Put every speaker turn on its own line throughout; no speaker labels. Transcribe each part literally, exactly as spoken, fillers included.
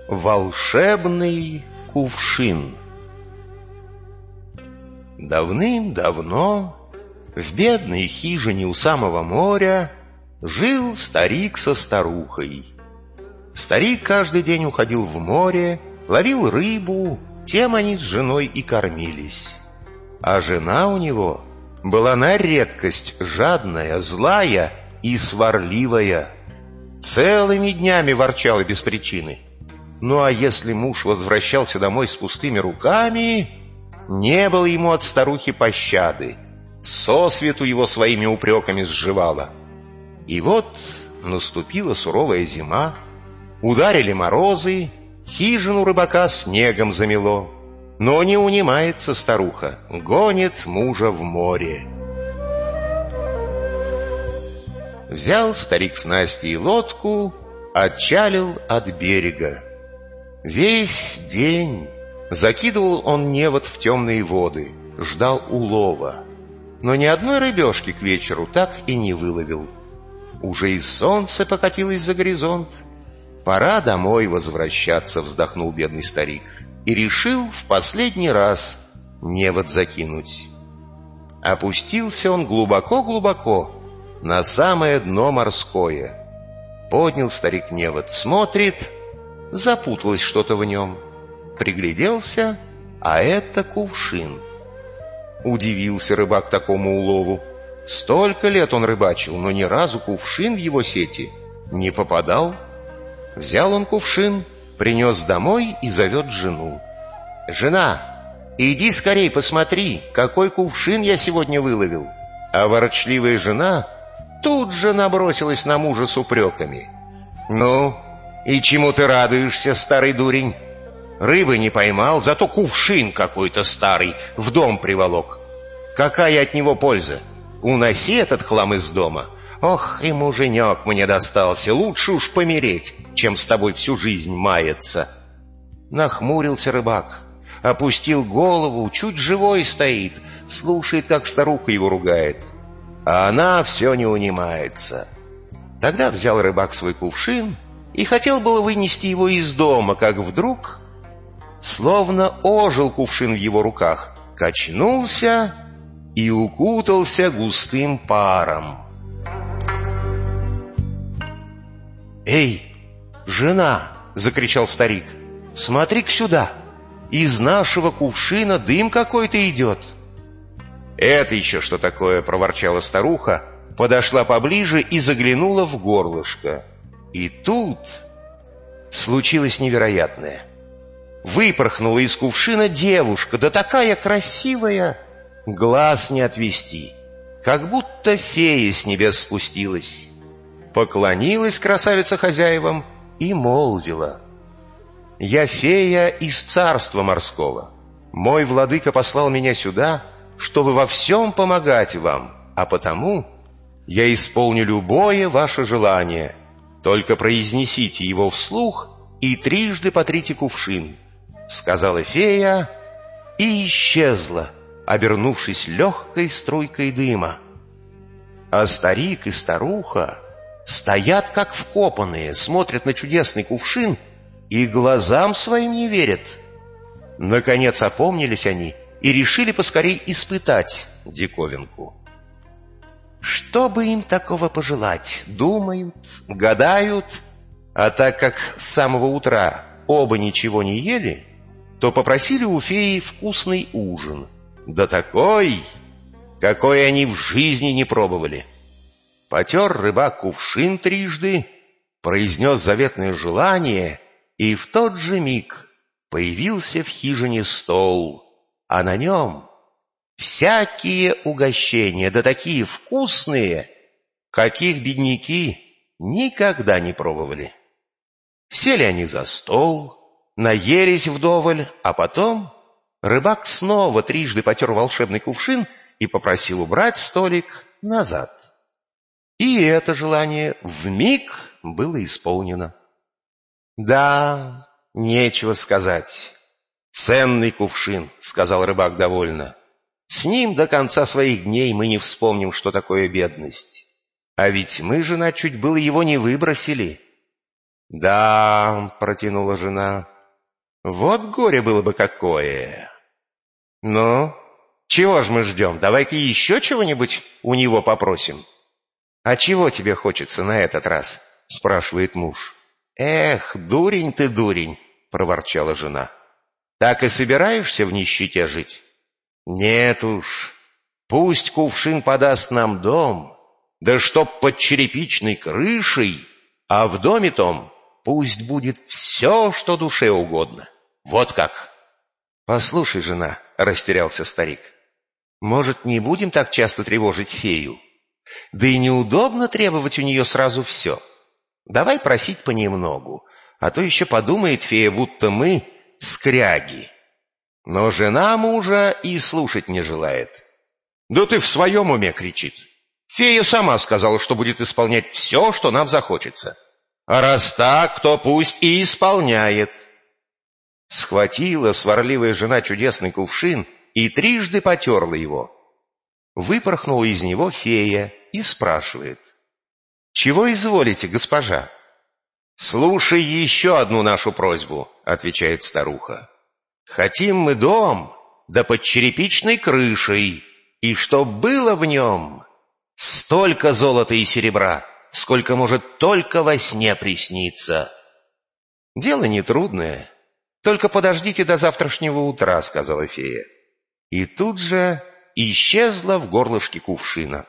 Волшебный кувшин. Давным-давно в бедной хижине у самого моря жил старик со старухой. Старик каждый день уходил в море, ловил рыбу, тем они с женой и кормились. А жена у него была на редкость жадная, злая и сварливая. Целыми днями ворчала без причины. Ну а если муж возвращался домой с пустыми руками, не было ему от старухи пощады. Сосвету его своими упреками сживала. И вот наступила суровая зима, ударили морозы, хижину рыбака снегом замело. Но не унимается старуха, гонит мужа в море. Взял старик снасти и лодку, отчалил от берега. Весь день закидывал он невод в темные воды, ждал улова. Но ни одной рыбешки к вечеру так и не выловил. Уже и солнце покатилось за горизонт. Пора домой возвращаться, вздохнул бедный старик, и решил в последний раз невод закинуть. Опустился он глубоко-глубоко, на самое дно морское. Поднял старик невод, смотрит, запуталось что-то в нем. Пригляделся, а это кувшин. Удивился рыбак такому улову. Столько лет он рыбачил, но ни разу кувшин в его сети не попадал. Взял он кувшин, принес домой и зовет жену. «Жена, иди скорей посмотри, какой кувшин я сегодня выловил». А ворчливая жена тут же набросилась на мужа с упреками. «Ну, и чему ты радуешься, старый дурень? Рыбы не поймал, зато кувшин какой-то старый в дом приволок. Какая от него польза? Уноси этот хлам из дома. Ох, и муженек мне достался, лучше уж помереть, чем с тобой всю жизнь маяться». Нахмурился рыбак, опустил голову, чуть живой стоит, слушает, как старуха его ругает. А она все не унимается. Тогда взял рыбак свой кувшин и хотел было вынести его из дома, как вдруг словно ожил кувшин в его руках, качнулся и укутался густым паром. «Эй, жена!» — закричал старик. «Смотри-ка сюда! Из нашего кувшина дым какой-то идет!» «Это еще что такое?» — проворчала старуха, подошла поближе и заглянула в горлышко. И тут случилось невероятное. Выпорхнула из кувшина девушка, да такая красивая, глаз не отвести, как будто фея с небес спустилась. Поклонилась красавица хозяевам и молвила: «Я фея из царства морского. Мой владыка послал меня сюда, чтобы во всем помогать вам, а потому я исполню любое ваше желание. Только произнесите его вслух и трижды потрите кувшин», — сказала фея и исчезла, обернувшись легкой струйкой дыма. А старик и старуха стоят как вкопанные, смотрят на чудесный кувшин и глазам своим не верят. Наконец опомнились они и решили поскорей испытать диковинку. Что бы им такого пожелать? Думают, гадают, а так как с самого утра оба ничего не ели, то попросили у феи вкусный ужин. Да такой, какой они в жизни не пробовали. Потер рыбак кувшин трижды, произнес заветное желание, и в тот же миг появился в хижине стол, а на нем всякие угощения, да такие вкусные, каких бедняки никогда не пробовали. Сели они за стол, наелись вдоволь, а потом рыбак снова трижды потер волшебный кувшин и попросил убрать столик назад. И это желание вмиг было исполнено. «Да, нечего сказать. Ценный кувшин», — сказал рыбак довольно. «С ним до конца своих дней мы не вспомним, что такое бедность. А ведь мы, жена, чуть было его не выбросили. «Да», — протянула жена, — «вот горе было бы какое! Ну, чего ж мы ждем? Давай-ка еще чего-нибудь у него попросим». «А чего тебе хочется на этот раз?» — спрашивает муж. «Эх, дурень ты, дурень!» — проворчала жена. «Так и собираешься в нищете жить? Нет уж, пусть кувшин подаст нам дом, да чтоб под черепичной крышей, а в доме том пусть будет все, что душе угодно. Вот как!» «Послушай, жена», — растерялся старик, — «может, не будем так часто тревожить фею? Да и неудобно требовать у нее сразу все. Давай просить понемногу, а то еще подумает фея, будто мы скряги». Но жена мужа и слушать не желает. «Да ты в своем уме!» — кричит. «Фея сама сказала, что будет исполнять все, что нам захочется. А раз так, то пусть и исполняет». Схватила сварливая жена чудесный кувшин и трижды потерла его. Выпорхнула из него фея и спрашивает: «Чего изволите, госпожа?» «Слушай еще одну нашу просьбу», — отвечает старуха. «Хотим мы дом, да под черепичной крышей, и чтоб было в нем столько золота и серебра, сколько может только во сне присниться». «Дело нетрудное, только подождите до завтрашнего утра», — сказала фея. И тут же исчезла в горлышке кувшина.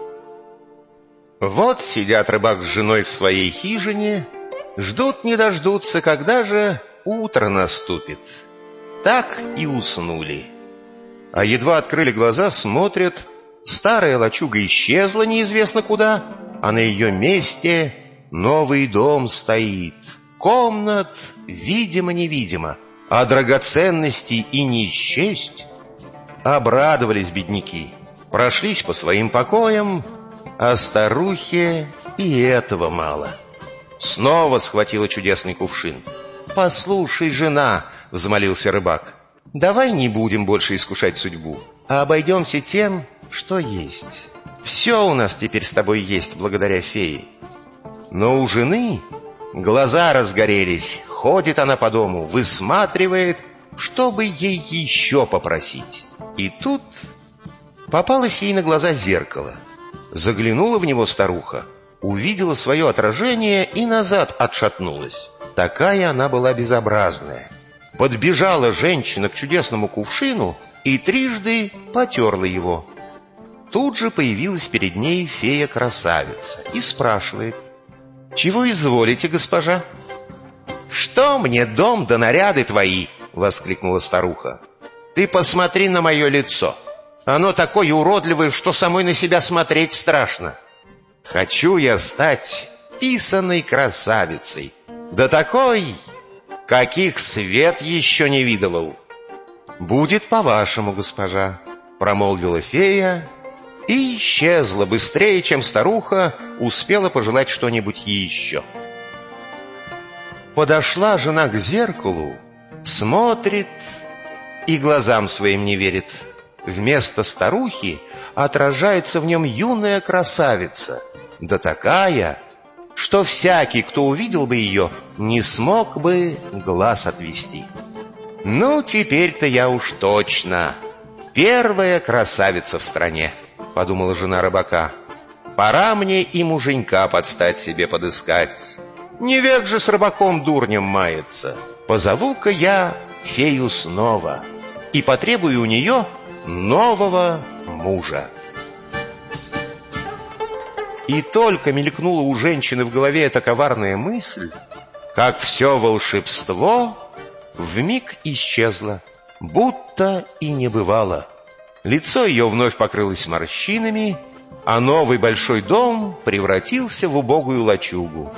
Вот сидят рыбак с женой в своей хижине, ждут не дождутся, когда же утро наступит. Так и уснули. А едва открыли глаза, смотрят, старая лачуга исчезла неизвестно куда, а на ее месте новый дом стоит. Комнат видимо-невидимо, а драгоценностей и не счесть. Обрадовались бедняки, прошлись по своим покоям, а старухе и этого мало. Снова схватила чудесный кувшин. «Послушай, жена», — взмолился рыбак, — «давай не будем больше искушать судьбу, а обойдемся тем, что есть. Все у нас теперь с тобой есть благодаря фее». Но у жены глаза разгорелись, ходит она по дому, высматривает, чтобы ей еще попросить. И тут попалось ей на глаза зеркало. Заглянула в него старуха, увидела свое отражение и назад отшатнулась. Такая она была безобразная. Подбежала женщина к чудесному кувшину и трижды потерла его. Тут же появилась перед ней фея-красавица и спрашивает: «Чего изволите, госпожа?» «Что мне дом да наряды твои?» — воскликнула старуха. «Ты посмотри на мое лицо. Оно такое уродливое, что самой на себя смотреть страшно. Хочу я стать писаной красавицей, да такой, каких свет еще не видывал». «Будет по-вашему, госпожа», — промолвила фея и исчезла быстрее, чем старуха успела пожелать что-нибудь еще. Подошла жена к зеркалу, смотрит и глазам своим не верит. Вместо старухи отражается в нем юная красавица, да такая, что всякий, кто увидел бы ее, не смог бы глаз отвести. «Ну, теперь-то я уж точно первая красавица в стране», — подумала жена рыбака. «Пора мне и муженька под стать себе подыскать. Не век же с рыбаком-дурнем мается. Позову-ка я фею снова и потребую у нее нового мужа». И только мелькнула у женщины в голове эта коварная мысль, как все волшебство вмиг исчезло, будто и не бывало. Лицо ее вновь покрылось морщинами, а новый большой дом превратился в убогую лачугу.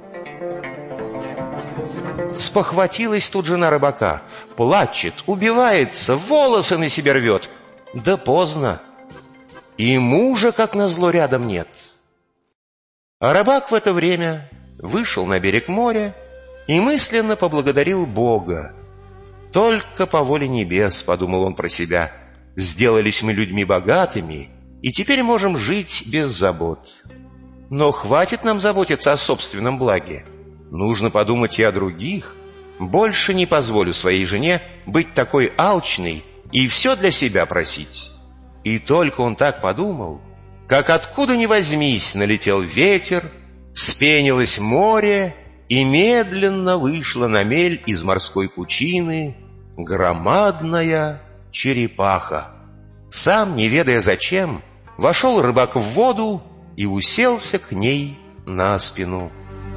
Спохватилась тут жена рыбака, плачет, убивается, волосы на себе рвет. Да поздно, и мужа, как назло, рядом нет. А рыбак в это время вышел на берег моря и мысленно поблагодарил Бога. «Только по воле небес, — подумал он про себя, — сделались мы людьми богатыми, и теперь можем жить без забот. Но хватит нам заботиться о собственном благе. Нужно подумать и о других. Больше не позволю своей жене быть такой алчной и все для себя просить». И только он так подумал, как откуда ни возьмись налетел ветер, вспенилось море, и медленно вышла на мель из морской пучины громадная черепаха. Сам, не ведая зачем, вошел рыбак в воду и уселся к ней на спину.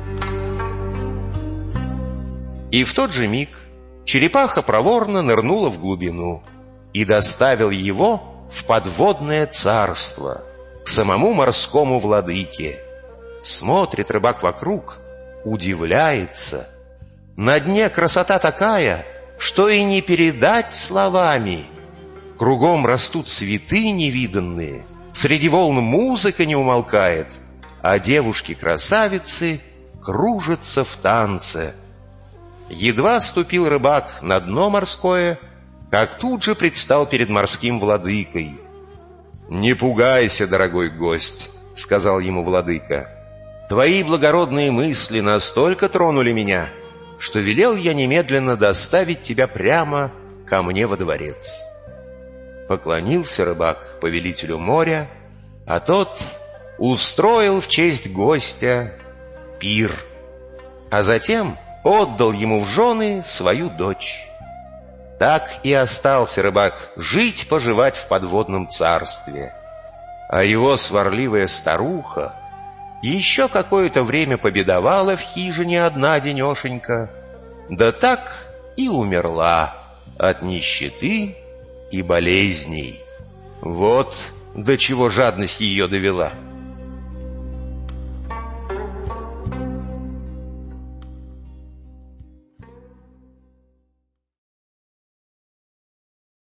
И в тот же миг черепаха проворно нырнула в глубину и доставил его в подводное царство, к самому морскому владыке. Смотрит рыбак вокруг, удивляется. На дне красота такая, что и не передать словами. Кругом растут цветы невиданные, среди волн музыка не умолкает, а девушки-красавицы кружатся в танце. Едва ступил рыбак на дно морское, как тут же предстал перед морским владыкой. «Не пугайся, дорогой гость», — сказал ему владыка. «Твои благородные мысли настолько тронули меня, что велел я немедленно доставить тебя прямо ко мне во дворец». Поклонился рыбак повелителю моря, а тот устроил в честь гостя пир, а затем отдал ему в жены свою дочь. Так и остался рыбак жить-поживать в подводном царстве, а его сварливая старуха еще какое-то время победовала в хижине одна денешенька, да так и умерла от нищеты и болезней. Вот до чего жадность ее довела.